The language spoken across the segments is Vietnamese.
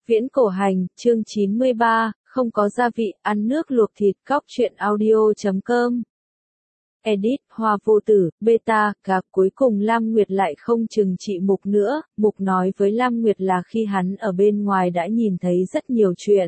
Viễn cổ hành, chương 93, không có gia vị, ăn nước luộc thịt, cóc truyện audio.com. Edit, Hoa Vô Tử, Beta, gạc cuối cùng Lam Nguyệt lại không trừng trị Mục nữa, Mục nói với Lam Nguyệt là khi hắn ở bên ngoài đã nhìn thấy rất nhiều chuyện.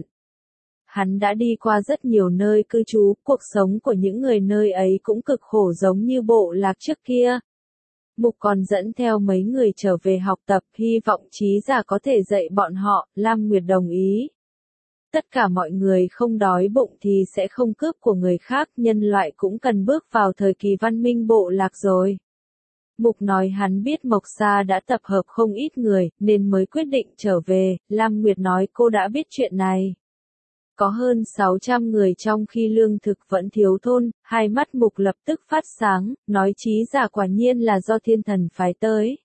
Hắn đã đi qua rất nhiều nơi cư trú, cuộc sống của những người nơi ấy cũng cực khổ giống như bộ lạc trước kia. Mục còn dẫn theo mấy người trở về học tập, hy vọng trí giả có thể dạy bọn họ, Lam Nguyệt đồng ý. Tất cả mọi người không đói bụng thì sẽ không cướp của người khác, nhân loại cũng cần bước vào thời kỳ văn minh bộ lạc rồi. Mục nói hắn biết Mộc Sa đã tập hợp không ít người, nên mới quyết định trở về, Lam Nguyệt nói cô đã biết chuyện này. Có hơn 600 người trong khi lương thực vẫn thiếu thôn, hai mắt Mục lập tức phát sáng, nói trí giả quả nhiên là do thiên thần phái tới.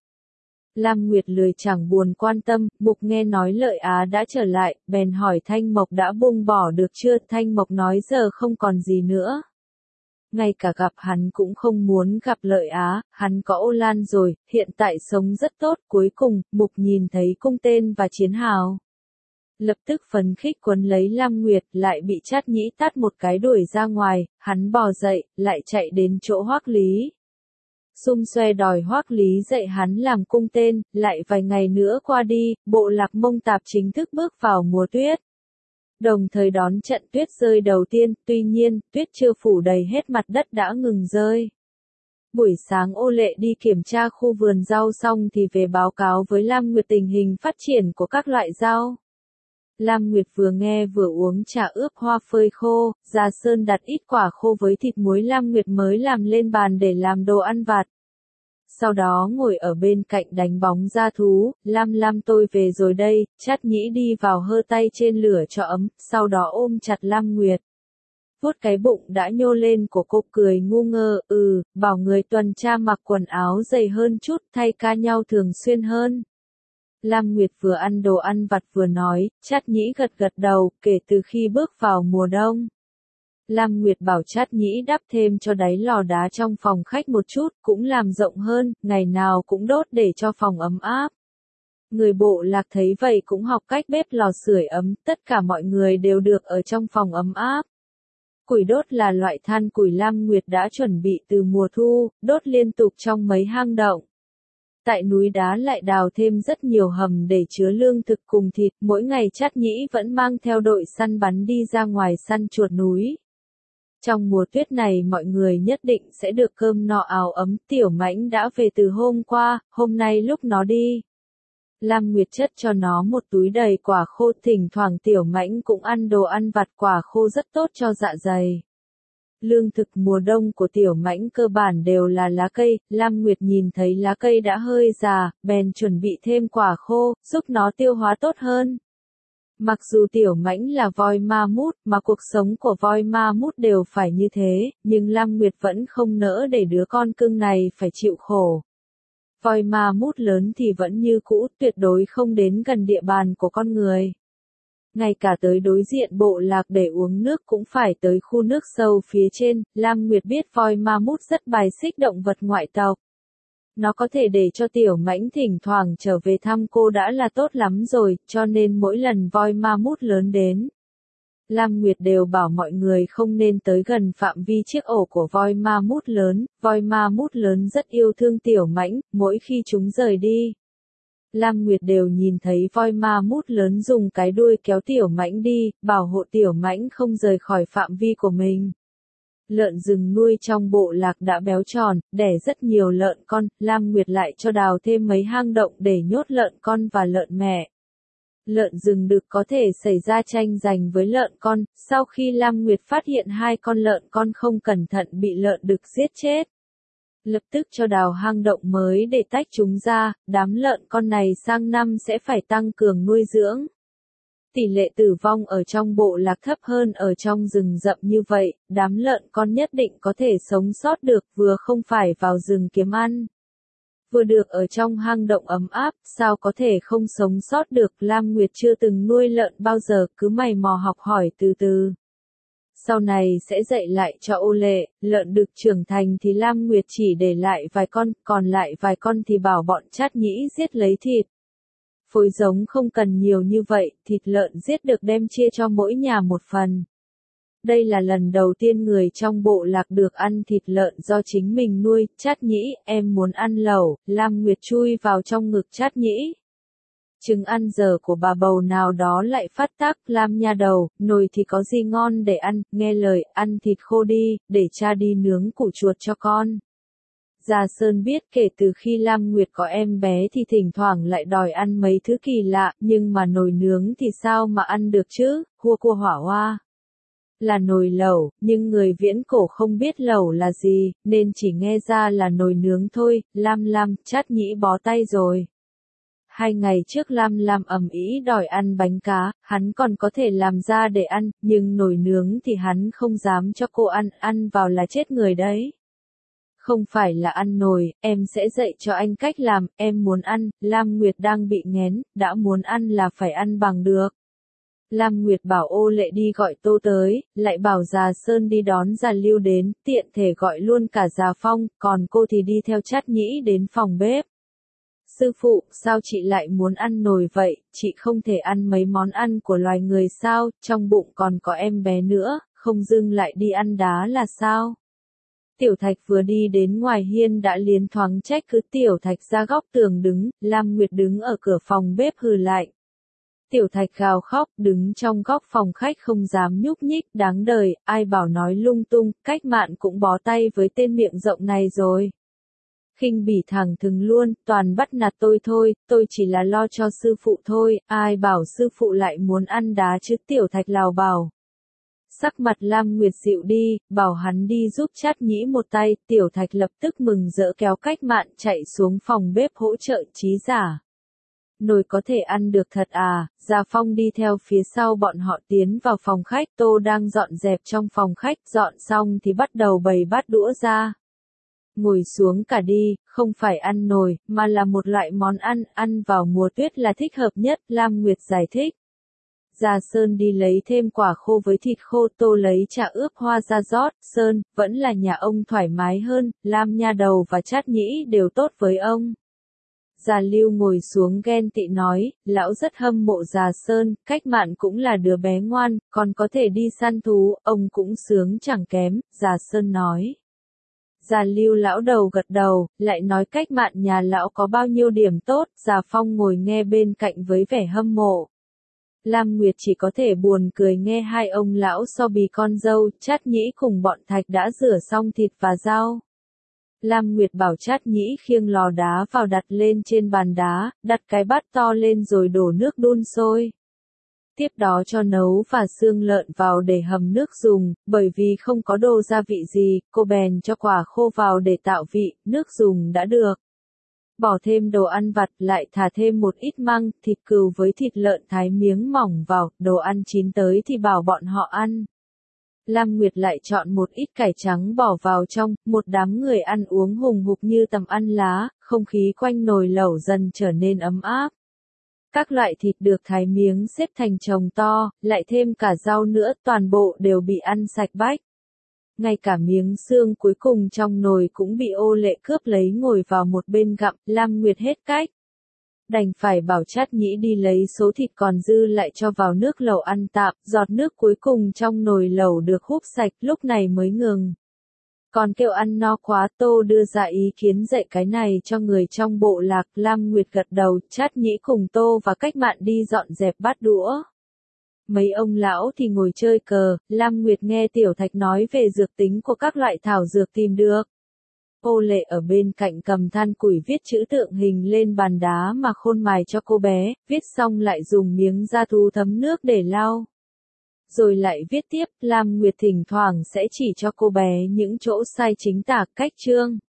Lam Nguyệt lười chẳng buồn quan tâm, Mục nghe nói Lợi Á đã trở lại, bèn hỏi Thanh Mộc đã buông bỏ được chưa, Thanh Mộc nói giờ không còn gì nữa. Ngay cả gặp hắn cũng không muốn gặp Lợi Á, hắn có Ô Lan rồi, hiện tại sống rất tốt, cuối cùng, Mục nhìn thấy cung tên và chiến hào. Lập tức phấn khích quấn lấy Lam Nguyệt, lại bị Trát Nhĩ tát một cái đuổi ra ngoài, hắn bò dậy, lại chạy đến chỗ Hoắc Lý. Xum xoe đòi Hoắc Lý dạy hắn làm cung tên, lại vài ngày nữa qua đi, bộ lạc Mông Tạp chính thức bước vào mùa tuyết. Đồng thời đón trận tuyết rơi đầu tiên, tuy nhiên, tuyết chưa phủ đầy hết mặt đất đã ngừng rơi. Buổi sáng Ô Lệ đi kiểm tra khu vườn rau xong thì về báo cáo với Lam Nguyệt tình hình phát triển của các loại rau. Lam Nguyệt vừa nghe vừa uống trà ướp hoa phơi khô, Già Sơn đặt ít quả khô với thịt muối Lam Nguyệt mới làm lên bàn để làm đồ ăn vặt. Sau đó ngồi ở bên cạnh đánh bóng dã thú, Lam tôi về rồi đây, Trát Nhĩ đi vào hơ tay trên lửa cho ấm, sau đó ôm chặt Lam Nguyệt. Vuốt cái bụng đã nhô lên của cô cười ngu ngơ, bảo người tuần tra mặc quần áo dày hơn chút, thay ca nhau thường xuyên hơn. Lam Nguyệt vừa ăn đồ ăn vặt vừa nói, Trát Nhĩ gật gật đầu, kể từ khi bước vào mùa đông. Lam Nguyệt bảo Trát Nhĩ đắp thêm cho đáy lò đá trong phòng khách một chút, cũng làm rộng hơn, ngày nào cũng đốt để cho phòng ấm áp. Người bộ lạc thấy vậy cũng học cách bếp lò sưởi ấm, tất cả mọi người đều được ở trong phòng ấm áp. Củi đốt là loại than củi Lam Nguyệt đã chuẩn bị từ mùa thu, đốt liên tục trong mấy hang động. Tại núi đá lại đào thêm rất nhiều hầm để chứa lương thực cùng thịt, mỗi ngày Trát Nhĩ vẫn mang theo đội săn bắn đi ra ngoài săn chuột núi. Trong mùa tuyết này mọi người nhất định sẽ được cơm no áo ấm, Tiểu Mãnh đã về từ hôm qua, hôm nay lúc nó đi. Lam Nguyệt chất cho nó một túi đầy quả khô, thỉnh thoảng Tiểu Mãnh cũng ăn đồ ăn vặt, quả khô rất tốt cho dạ dày. Lương thực mùa đông của Tiểu Mãnh cơ bản đều là lá cây, Lam Nguyệt nhìn thấy lá cây đã hơi già, bèn chuẩn bị thêm quả khô, giúp nó tiêu hóa tốt hơn. Mặc dù Tiểu Mãnh là voi ma mút, mà cuộc sống của voi ma mút đều phải như thế, nhưng Lam Nguyệt vẫn không nỡ để đứa con cưng này phải chịu khổ. Voi ma mút lớn thì vẫn như cũ, tuyệt đối không đến gần địa bàn của con người. Ngay cả tới đối diện bộ lạc để uống nước cũng phải tới khu nước sâu phía trên, Lam Nguyệt biết voi ma mút rất bài xích động vật ngoại tộc. Nó có thể để cho Tiểu Mãnh thỉnh thoảng trở về thăm cô đã là tốt lắm rồi, cho nên mỗi lần voi ma mút lớn đến, Lam Nguyệt đều bảo mọi người không nên tới gần phạm vi chiếc ổ của voi ma mút lớn rất yêu thương Tiểu Mãnh, mỗi khi chúng rời đi. Lam Nguyệt đều nhìn thấy voi ma mút lớn dùng cái đuôi kéo Tiểu Mãnh đi, bảo hộ Tiểu Mãnh không rời khỏi phạm vi của mình. Lợn rừng nuôi trong bộ lạc đã béo tròn, đẻ rất nhiều lợn con, Lam Nguyệt lại cho đào thêm mấy hang động để nhốt lợn con và lợn mẹ. Lợn rừng đực có thể xảy ra tranh giành với lợn con, sau khi Lam Nguyệt phát hiện hai con lợn con không cẩn thận bị lợn đực giết chết. Lập tức cho đào hang động mới để tách chúng ra, đám lợn con này sang năm sẽ phải tăng cường nuôi dưỡng. Tỷ lệ tử vong ở trong bộ lạc thấp hơn ở trong rừng rậm như vậy, đám lợn con nhất định có thể sống sót được, vừa không phải vào rừng kiếm ăn. Vừa được ở trong hang động ấm áp, sao có thể không sống sót được, Lam Nguyệt chưa từng nuôi lợn bao giờ, cứ mày mò học hỏi từ từ. Sau này sẽ dạy lại cho Ô Lệ, lợn đực trưởng thành thì Lam Nguyệt chỉ để lại vài con, còn lại vài con thì bảo bọn Trát Nhĩ giết lấy thịt. phối giống không cần nhiều như vậy, thịt lợn giết được đem chia cho mỗi nhà một phần. Đây là lần đầu tiên người trong bộ lạc được ăn thịt lợn do chính mình nuôi. Trát Nhĩ, em muốn ăn lẩu. Lam Nguyệt chui vào trong ngực Trát Nhĩ. Trứng ăn giờ của bà bầu nào đó lại phát tác. Lam nha đầu, nồi thì có gì ngon để ăn, nghe lời, ăn thịt khô đi, để cha đi nướng củ chuột cho con. Gia Sơn biết kể từ khi Lam Nguyệt có em bé thì thỉnh thoảng lại đòi ăn mấy thứ kỳ lạ, nhưng mà nồi nướng thì sao mà ăn được chứ, hua cua hỏa hoa. Là nồi lẩu, nhưng người viễn cổ không biết lẩu là gì, nên chỉ nghe ra là nồi nướng thôi. Lam, Trát Nhĩ bó tay rồi. 2 ngày trước Lam ầm ĩ đòi ăn bánh cá, hắn còn có thể làm ra để ăn, nhưng nồi nướng thì hắn không dám cho cô ăn vào là chết người đấy. Không phải là ăn nồi, em sẽ dạy cho anh cách làm, em muốn ăn. Lam Nguyệt đang bị nghén, đã muốn ăn là phải ăn bằng được. Lam Nguyệt bảo Ô Lệ đi gọi Tô tới, lại bảo Già Sơn đi đón Già Lưu đến, tiện thể gọi luôn cả Già Phong, còn cô thì đi theo Trát Nhĩ đến phòng bếp. Sư phụ, sao chị lại muốn ăn nồi vậy, chị không thể ăn mấy món ăn của loài người sao, trong bụng còn có em bé nữa, không dưng lại đi ăn đá là sao? Tiểu Thạch vừa đi đến ngoài hiên đã liến thoáng trách cứ. Tiểu Thạch ra góc tường đứng, Lam Nguyệt đứng ở cửa phòng bếp hừ lạnh. Tiểu Thạch gào khóc, đứng trong góc phòng khách không dám nhúc nhích, đáng đời, ai bảo nói lung tung, Cách Mạn cũng bó tay với tên miệng rộng này rồi. Khinh bỉ thẳng thừng luôn, toàn bắt nạt tôi thôi, tôi chỉ là lo cho sư phụ thôi, ai bảo sư phụ lại muốn ăn đá chứ. Tiểu Thạch lào bảo. Sắc mặt Lam Nguyệt dịu đi, bảo hắn đi giúp Trát Nhĩ một tay. Tiểu Thạch lập tức mừng rỡ kéo Cách Mạn chạy xuống phòng bếp hỗ trợ Trí Giả. Nồi có thể ăn được thật à? Gia Phong đi theo phía sau bọn họ tiến vào phòng khách. Tô đang dọn dẹp trong phòng khách, dọn xong thì bắt đầu bày bát đũa ra. Ngồi xuống cả đi, không phải ăn nồi, mà là một loại món ăn vào mùa tuyết là thích hợp nhất. Lam Nguyệt giải thích. Gia Sơn đi lấy thêm quả khô với thịt khô. Tô lấy trà ướp hoa ra rót. Sơn, vẫn là nhà ông thoải mái hơn, Lam nha đầu và Trát Nhĩ đều tốt với ông. Già Lưu ngồi xuống ghen tị nói, lão rất hâm mộ Già Sơn, Cách Mạn cũng là đứa bé ngoan, còn có thể đi săn thú, ông cũng sướng chẳng kém. Già Sơn nói. Già Lưu lão đầu gật đầu, lại nói Cách Mạn nhà lão có bao nhiêu điểm tốt. Già Phong ngồi nghe bên cạnh với vẻ hâm mộ. Lam Nguyệt chỉ có thể buồn cười nghe hai ông lão so bì con dâu. Trát Nhĩ cùng bọn Thạch đã rửa xong thịt và rau. Lam Nguyệt bảo Trát Nhĩ khiêng lò đá vào đặt lên trên bàn đá, đặt cái bát to lên rồi đổ nước đun sôi. Tiếp đó cho nấu và xương lợn vào để hầm nước dùng, bởi vì không có đồ gia vị gì, cô bèn cho quả khô vào để tạo vị, nước dùng đã được. Bỏ thêm đồ ăn vặt, lại thả thêm một ít măng, thịt cừu với thịt lợn thái miếng mỏng vào, đồ ăn chín tới thì bảo bọn họ ăn. Lam Nguyệt lại chọn một ít cải trắng bỏ vào trong, một đám người ăn uống hùng hục như tầm ăn lá, không khí quanh nồi lẩu dần trở nên ấm áp. Các loại thịt được thái miếng xếp thành chồng to, lại thêm cả rau nữa, toàn bộ đều bị ăn sạch bách. Ngay cả miếng xương cuối cùng trong nồi cũng bị Ô Lệ cướp lấy ngồi vào một bên gặm. Lam Nguyệt hết cách. Đành phải bảo Trát Nhĩ đi lấy số thịt còn dư lại cho vào nước lẩu ăn tạm, giọt nước cuối cùng trong nồi lẩu được húp sạch, lúc này mới ngừng. Còn kêu ăn no quá. Tô đưa ra ý kiến dạy cái này cho người trong bộ lạc. Lam Nguyệt gật đầu. Trát Nhĩ cùng Tô và Cách Mạn đi dọn dẹp bát đũa. Mấy ông lão thì ngồi chơi cờ. Lam Nguyệt nghe Tiểu Thạch nói về dược tính của các loại thảo dược tìm được. Ô Lệ ở bên cạnh cầm than củi viết chữ tượng hình lên bàn đá mà khôn mài cho cô bé, viết xong lại dùng miếng da thú thấm nước để lau. Rồi lại viết tiếp. Lam Nguyệt thỉnh thoảng sẽ chỉ cho cô bé những chỗ sai chính tả, cách chương.